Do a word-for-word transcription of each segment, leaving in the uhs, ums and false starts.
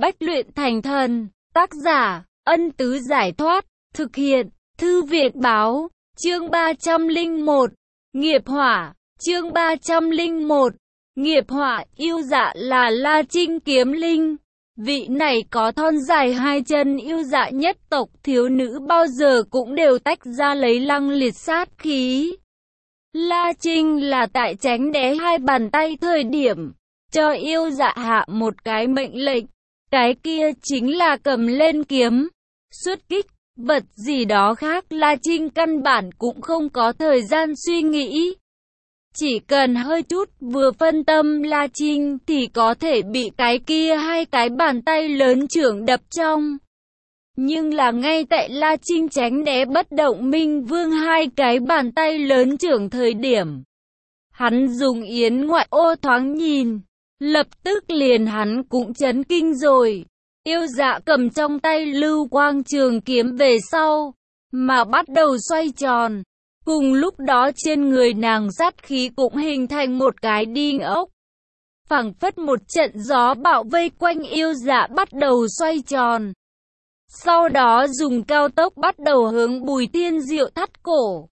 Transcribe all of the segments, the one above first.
Bách luyện thành thần. Tác giả, Ân Tứ Giải Thoát. Thực hiện, Thư Việt Báo. Chương ba trăm lẻ một. Nghiệp hỏa. Chương ba trăm lẻ một. Nghiệp hỏa. Yêu dạ là La Trinh kiếm linh. Vị này có thon dài hai chân yêu dạ nhất tộc thiếu nữ bao giờ cũng đều tách ra lấy lăng liệt sát khí. La Trinh là tại tránh né hai bàn tay thời điểm, cho yêu dạ hạ một cái mệnh lệnh. Cái kia chính là cầm lên kiếm, xuất kích, vật gì đó khác La Trinh căn bản cũng không có thời gian suy nghĩ. Chỉ cần hơi chút vừa phân tâm La Trinh thì có thể bị cái kia hai cái bàn tay lớn trưởng đập trong. Nhưng là ngay tại La Trinh tránh né bất động minh vương hai cái bàn tay lớn trưởng thời điểm, hắn dùng yến ngoại ô thoáng nhìn, lập tức liền hắn cũng chấn kinh rồi. Yêu dạ cầm trong tay lưu quang trường kiếm về sau, mà bắt đầu xoay tròn. Cùng lúc đó trên người nàng sát khí cũng hình thành một cái đinh ốc. Phảng phất một trận gió bão vây quanh yêu dạ bắt đầu xoay tròn. Sau đó dùng cao tốc bắt đầu hướng Bùi Thiên Diệu thắt cổ.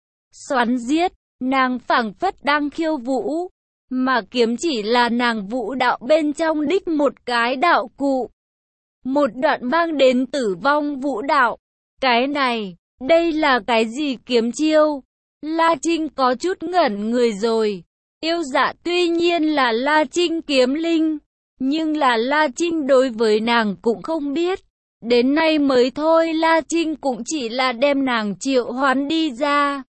Xoắn giết, nàng phảng phất đang khiêu vũ, mà kiếm chỉ là nàng vũ đạo bên trong đích một cái đạo cụ. Một đoạn mang đến tử vong vũ đạo. Cái này, đây là cái gì kiếm chiêu? La Trinh có chút ngẩn người rồi. Yêu dạ tuy nhiên là La Trinh kiếm linh, nhưng là La Trinh đối với nàng cũng không biết. Đến nay mới thôi La Trinh cũng chỉ là đem nàng triệu hoán đi ra.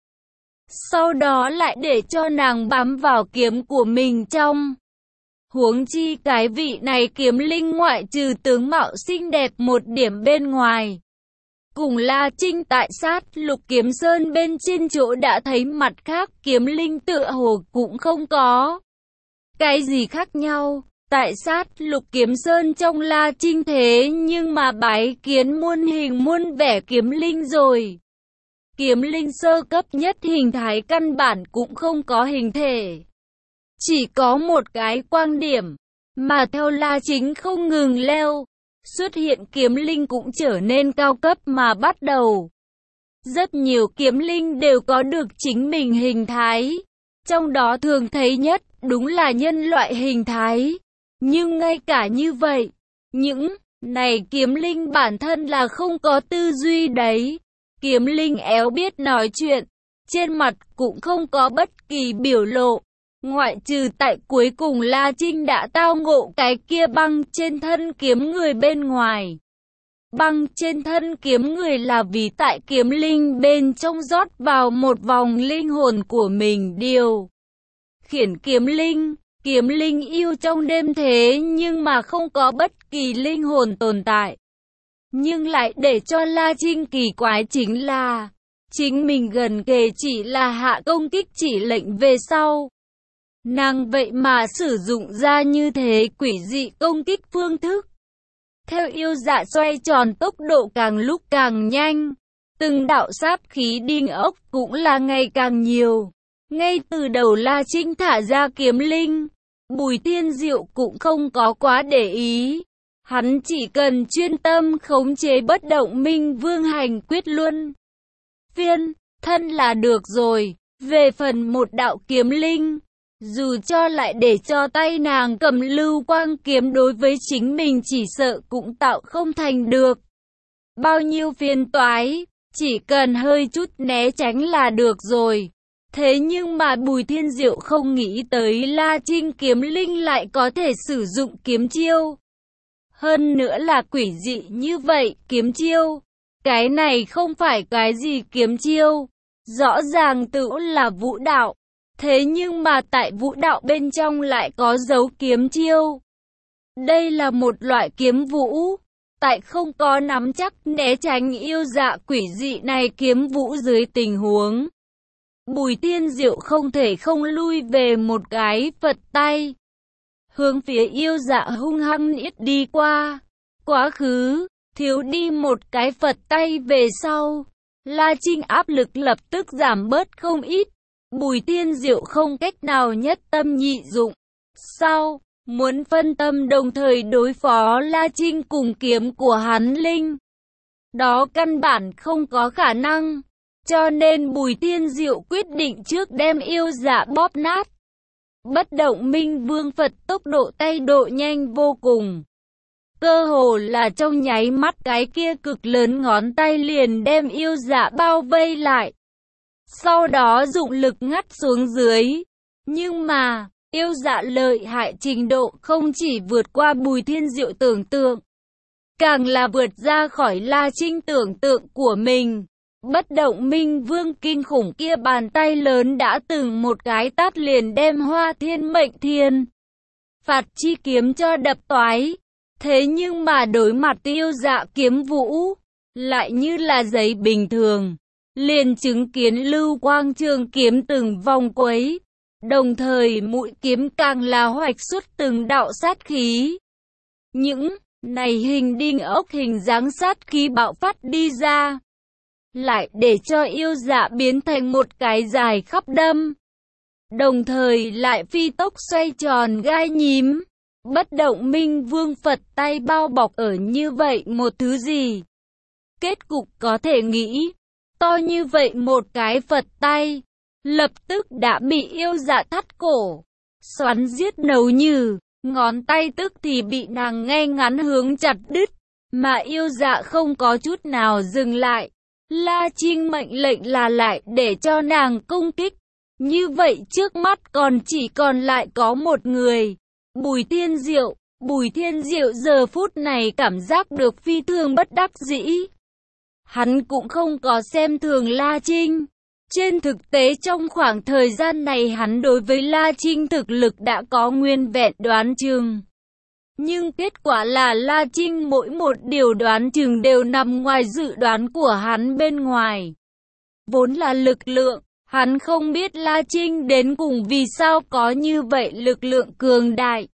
Sau đó lại để cho nàng bám vào kiếm của mình trong. Huống chi cái vị này kiếm linh ngoại trừ tướng mạo xinh đẹp một điểm bên ngoài. Cùng La Trinh tại sát lục kiếm sơn bên trên chỗ đã thấy mặt khác kiếm linh tựa hồ cũng không có cái gì khác nhau. Tại sát lục kiếm sơn trong La Trinh thế nhưng mà bái kiến muôn hình muôn vẻ kiếm linh rồi. Kiếm linh sơ cấp nhất hình thái căn bản cũng không có hình thể. Chỉ có một cái quang điểm, mà theo La Trinh không ngừng leo, xuất hiện kiếm linh cũng trở nên cao cấp mà bắt đầu. Rất nhiều kiếm linh đều có được chính mình hình thái, trong đó thường thấy nhất đúng là nhân loại hình thái. Nhưng ngay cả như vậy, những này kiếm linh bản thân là không có tư duy đấy. Kiếm linh éo biết nói chuyện, trên mặt cũng không có bất kỳ biểu lộ. Ngoại trừ tại cuối cùng La Trinh đã tao ngộ cái kia băng trên thân kiếm người bên ngoài. Băng trên thân kiếm người là vì tại kiếm linh bên trong rót vào một vòng linh hồn của mình điều khiển kiếm linh. Kiếm linh yêu trong đêm thế nhưng mà không có bất kỳ linh hồn tồn tại. Nhưng lại để cho La Trinh kỳ quái chính là, chính mình gần kề chỉ là hạ công kích chỉ lệnh về sau. Nàng vậy mà sử dụng ra như thế quỷ dị công kích phương thức. Theo yêu dạ xoay tròn tốc độ càng lúc càng nhanh, từng đạo sát khí đinh ốc cũng là ngày càng nhiều. Ngay từ đầu La Trinh thả ra kiếm linh, Bùi Thiên Diệu cũng không có quá để ý. Hắn chỉ cần chuyên tâm khống chế bất động minh vương hành quyết luân phiên thân là được rồi. Về phần một đạo kiếm linh, dù cho lại để cho tay nàng cầm lưu quang kiếm đối với chính mình chỉ sợ cũng tạo không thành được bao nhiêu phiền toái, chỉ cần hơi chút né tránh là được rồi. Thế nhưng mà Bùi Thiên Diệu không nghĩ tới La Trinh kiếm linh lại có thể sử dụng kiếm chiêu. Hơn nữa là quỷ dị như vậy, kiếm chiêu. Cái này không phải cái gì kiếm chiêu, rõ ràng tự là vũ đạo. Thế nhưng mà tại vũ đạo bên trong lại có dấu kiếm chiêu. Đây là một loại kiếm vũ. Tại không có nắm chắc né tránh yêu dạ quỷ dị này kiếm vũ dưới tình huống, Bùi Thiên Diệu không thể không lui về một cái Phật tay, hướng phía yêu dạ hung hăng niết đi qua. Quá khứ, thiếu đi một cái Phật tay về sau, La Trinh áp lực lập tức giảm bớt không ít. Bùi Thiên Diệu không cách nào nhất tâm nhị dụng. Sau muốn phân tâm đồng thời đối phó La Trinh cùng kiếm của hắn linh. Đó căn bản không có khả năng, cho nên Bùi Thiên Diệu quyết định trước đem yêu dạ bóp nát. Bất động minh vương Phật tốc độ tay độ nhanh vô cùng. Cơ hồ là trong nháy mắt cái kia cực lớn ngón tay liền đem yêu dạ bao vây lại. Sau đó dụng lực ngắt xuống dưới. Nhưng mà, yêu dạ lợi hại trình độ không chỉ vượt qua Bùi Thiên Diệu tưởng tượng, càng là vượt ra khỏi La Trinh tưởng tượng của mình. Bất động minh vương kinh khủng kia bàn tay lớn đã từng một cái tát liền đem Hoa Thiên Mệnh Thiên Phạt chi kiếm cho đập toái. Thế nhưng mà đối mặt yêu dạ kiếm vũ, lại như là giấy bình thường, liền chứng kiến lưu quang trường kiếm từng vòng quấy, đồng thời mũi kiếm càng là hoạch xuất từng đạo sát khí. Những này hình đinh ốc hình dáng sát khí bạo phát đi ra, lại để cho yêu dạ biến thành một cái dài khắp đâm, đồng thời lại phi tốc xoay tròn gai nhím. Bất động minh vương Phật tay bao bọc ở như vậy một thứ gì? Kết cục có thể nghĩ, to như vậy một cái Phật tay, lập tức đã bị yêu dạ thắt cổ, xoắn giết nấu nhừ, ngón tay tức thì bị nàng ngay ngắn hướng chặt đứt, mà yêu dạ không có chút nào dừng lại. La Trinh mệnh lệnh là lại để cho nàng công kích, như vậy trước mắt còn chỉ còn lại có một người. Bùi Thiên Diệu, Bùi Thiên Diệu giờ phút này cảm giác được phi thường bất đắc dĩ. Hắn cũng không có xem thường La Trinh. Trên thực tế trong khoảng thời gian này hắn đối với La Trinh thực lực đã có nguyên vẹn đoán chừng. Nhưng kết quả là La Trinh mỗi một điều đoán chừng đều nằm ngoài dự đoán của hắn bên ngoài. Vốn là lực lượng. Hắn không biết La Trinh đến cùng vì sao có như vậy lực lượng cường đại.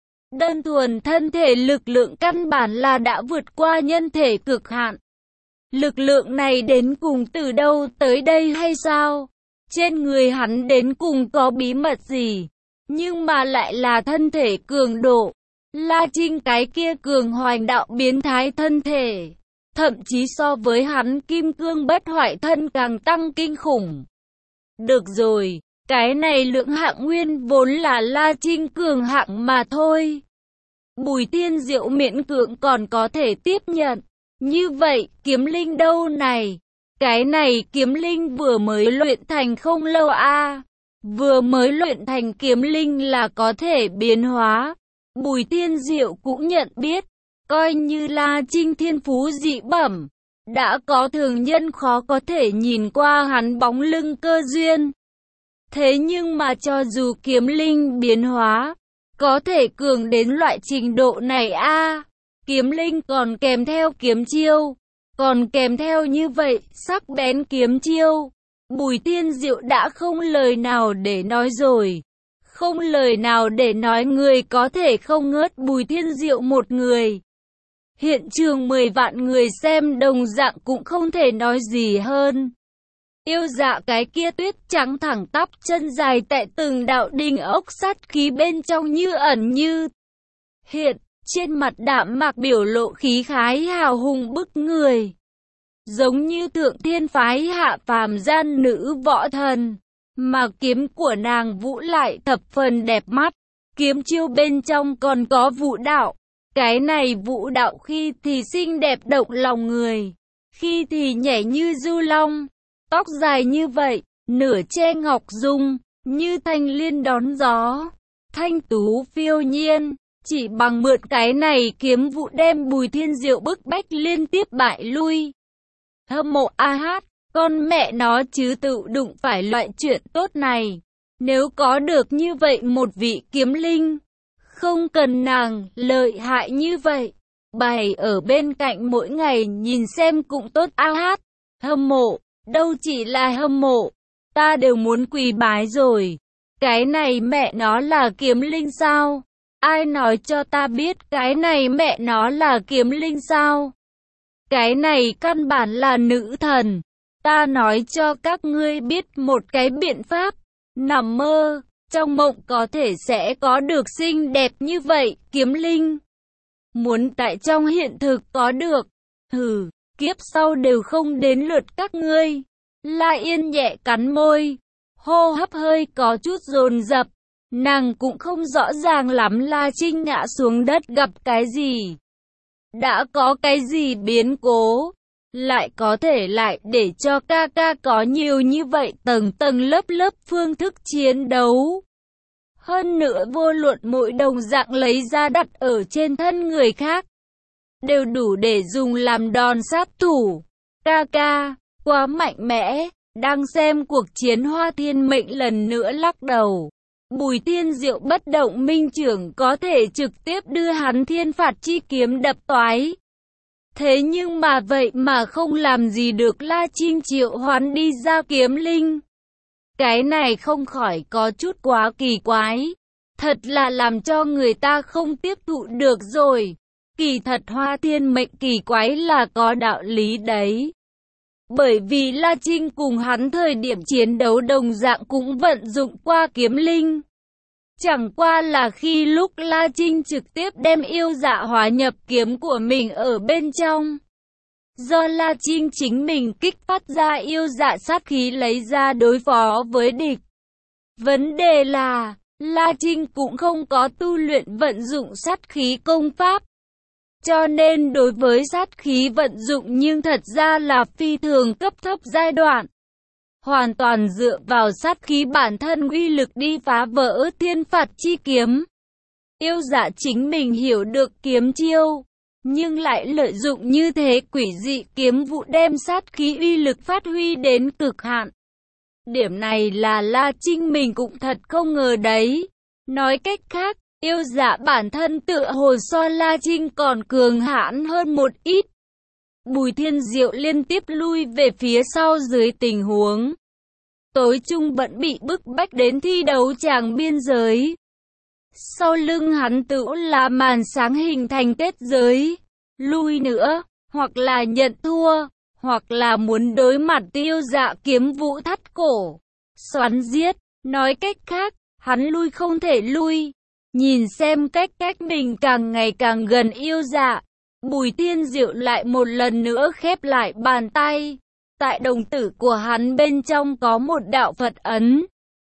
Đơn thuần thân thể lực lượng căn bản là đã vượt qua nhân thể cực hạn. Lực lượng này đến cùng từ đâu tới đây hay sao? Trên người hắn đến cùng có bí mật gì? Nhưng mà lại là thân thể cường độ. La Trinh cái kia cường hoành đạo biến thái thân thể. Thậm chí so với hắn kim cương bất hoại thân càng tăng kinh khủng. Được rồi, cái này lượng hạng nguyên vốn là La Trinh cường hạng mà thôi. Bùi Thiên Diệu miễn cưỡng còn có thể tiếp nhận. Như vậy, kiếm linh đâu này? Cái này kiếm linh vừa mới luyện thành không lâu a à. Vừa mới luyện thành kiếm linh là có thể biến hóa. Bùi Thiên Diệu cũng nhận biết, coi như La Trinh thiên phú dị bẩm. Đã có thường nhân khó có thể nhìn qua hắn bóng lưng cơ duyên. Thế nhưng mà cho dù kiếm linh biến hóa, có thể cường đến loại trình độ này a à, kiếm linh còn kèm theo kiếm chiêu, còn kèm theo như vậy sắc bén kiếm chiêu. Bùi Thiên Diệu đã không lời nào để nói rồi. Không lời nào để nói, người có thể không ngớt Bùi Thiên Diệu một người. Hiện trường mười vạn người xem đồng dạng cũng không thể nói gì hơn. Yêu dạ cái kia tuyết trắng thẳng tắp chân dài tại từng đạo đinh ốc sát khí bên trong như ẩn như hiện, trên mặt đạm mạc biểu lộ khí khái hào hùng bức người. Giống như thượng thiên phái hạ phàm gian nữ võ thần, mà kiếm của nàng vũ lại thập phần đẹp mắt. Kiếm chiêu bên trong còn có vũ đạo. Cái này vũ đạo khi thì xinh đẹp động lòng người, khi thì nhảy như du long, tóc dài như vậy, nửa che ngọc dung, như thanh liên đón gió, thanh tú phiêu nhiên. Chỉ bằng mượn cái này kiếm vũ đem Bùi Thiên Diệu bức bách liên tiếp bại lui. Hâm mộ a hát, con mẹ nó chứ tự đụng phải loại chuyện tốt này. Nếu có được như vậy một vị kiếm linh, không cần nàng lợi hại như vậy, bày ở bên cạnh mỗi ngày nhìn xem cũng tốt a hát. Hâm mộ, đâu chỉ là hâm mộ, ta đều muốn quỳ bái rồi. Cái này mẹ nó là kiếm linh sao? Ai nói cho ta biết cái này mẹ nó là kiếm linh sao? Cái này căn bản là nữ thần. Ta nói cho các ngươi biết một cái biện pháp. Nằm mơ, trong mộng có thể sẽ có được xinh đẹp như vậy, kiếm linh. Muốn tại trong hiện thực có được, hừ, kiếp sau đều không đến lượt các ngươi. La Yên nhẹ cắn môi, hô hấp hơi có chút dồn dập. Nàng cũng không rõ ràng lắm La Trinh ngã xuống đất gặp cái gì. Đã có cái gì biến cố, lại có thể lại để cho ca ca có nhiều như vậy tầng tầng lớp lớp phương thức chiến đấu. Hơn nữa vô luận mỗi đồng dạng lấy ra đặt ở trên thân người khác, đều đủ để dùng làm đòn sát thủ. Ca ca, quá mạnh mẽ. Đang xem cuộc chiến Hoa Thiên Mệnh lần nữa lắc đầu. Bùi Thiên Diệu bất động minh trưởng có thể trực tiếp đưa hắn thiên phạt chi kiếm đập toái. Thế nhưng mà vậy mà không làm gì được La Trinh triệu hoán đi ra kiếm linh. Cái này không khỏi có chút quá kỳ quái. Thật là làm cho người ta không tiếp thụ được rồi. Kỳ thật Hoa Thiên Mệnh kỳ quái là có đạo lý đấy. Bởi vì La Trinh cùng hắn thời điểm chiến đấu đồng dạng cũng vận dụng qua kiếm linh. Chẳng qua là khi lúc La Trinh trực tiếp đem yêu dạ hóa nhập kiếm của mình ở bên trong. Do La Trinh chính mình kích phát ra yêu dạ sát khí lấy ra đối phó với địch. Vấn đề là, La Trinh cũng không có tu luyện vận dụng sát khí công pháp. Cho nên đối với sát khí vận dụng nhưng thật ra là phi thường cấp thấp giai đoạn. Hoàn toàn dựa vào sát khí bản thân uy lực đi phá vỡ thiên phạt chi kiếm. Yêu dạ chính mình hiểu được kiếm chiêu, nhưng lại lợi dụng như thế quỷ dị kiếm vụ đem sát khí uy lực phát huy đến cực hạn. Điểm này là La Trinh mình cũng thật không ngờ đấy. Nói cách khác, yêu dạ bản thân tựa hồ so La Trinh còn cường hãn hơn một ít. Bùi Thiên Diệu liên tiếp lui về phía sau dưới tình huống tối trung vẫn bị bức bách đến thi đấu tràng biên giới. Sau lưng hắn tựu là màn sáng hình thành kết giới. Lui nữa, hoặc là nhận thua, hoặc là muốn đối mặt tiêu dạ kiếm vũ thắt cổ. Xoắn giết, nói cách khác, hắn lui không thể lui. Nhìn xem cách cách mình càng ngày càng gần yêu dạ. Bùi Thiên Diệu lại một lần nữa khép lại bàn tay. Tại đồng tử của hắn bên trong có một đạo Phật ấn.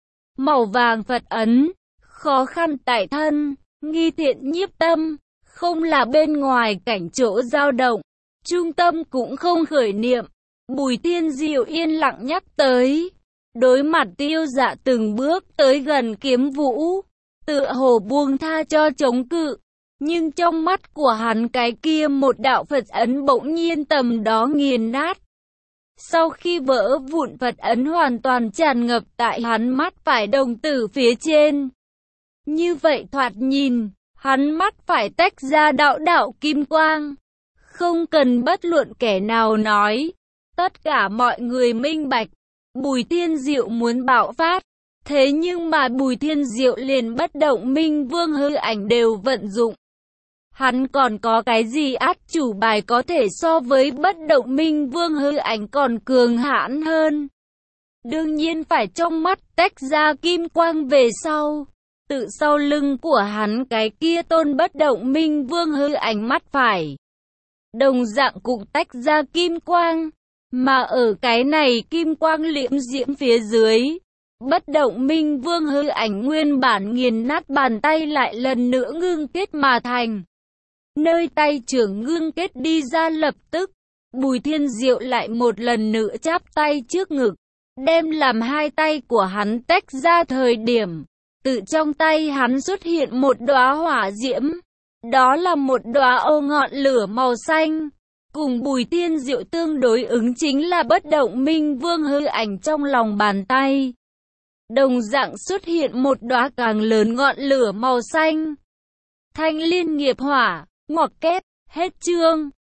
Màu vàng Phật ấn, khó khăn tại thân, nghi thiện nhiếp tâm, không là bên ngoài cảnh chỗ dao động, trung tâm cũng không khởi niệm. Bùi Thiên Diệu yên lặng nhắc tới, đối mặt tiêu dạ từng bước tới gần kiếm vũ, tựa hồ buông tha cho chống cự. Nhưng trong mắt của hắn cái kia một đạo Phật ấn bỗng nhiên tầm đó nghiền nát. Sau khi vỡ vụn Phật ấn hoàn toàn tràn ngập tại hắn mắt phải đồng tử phía trên. Như vậy thoạt nhìn, hắn mắt phải tách ra đạo đạo kim quang. Không cần bất luận kẻ nào nói, tất cả mọi người minh bạch, Bùi Thiên Diệu muốn bạo phát. Thế nhưng mà Bùi Thiên Diệu liền bất động minh vương hư ảnh đều vận dụng. Hắn còn có cái gì át chủ bài có thể so với bất động minh vương hư ảnh còn cường hãn hơn? Đương nhiên phải trong mắt tách ra kim quang về sau. Tự sau lưng của hắn cái kia tôn bất động minh vương hư ảnh mắt phải. Đồng dạng cũng tách ra kim quang. Mà ở cái này kim quang liễm diễm phía dưới. Bất động minh vương hư ảnh nguyên bản nghiền nát bàn tay lại lần nữa ngưng kết mà thành. Nơi tay trưởng ngưng kết đi ra lập tức, Bùi Thiên Diệu lại một lần nữa chắp tay trước ngực, đem làm hai tay của hắn tách ra thời điểm, tự trong tay hắn xuất hiện một đóa hỏa diễm, đó là một đóa ô ngọn lửa màu xanh, cùng Bùi Thiên Diệu tương đối ứng chính là bất động minh vương hư ảnh trong lòng bàn tay. Đồng dạng xuất hiện một đóa càng lớn ngọn lửa màu xanh. Thanh liên nghiệp hỏa. Ngoặc kép, hết chương.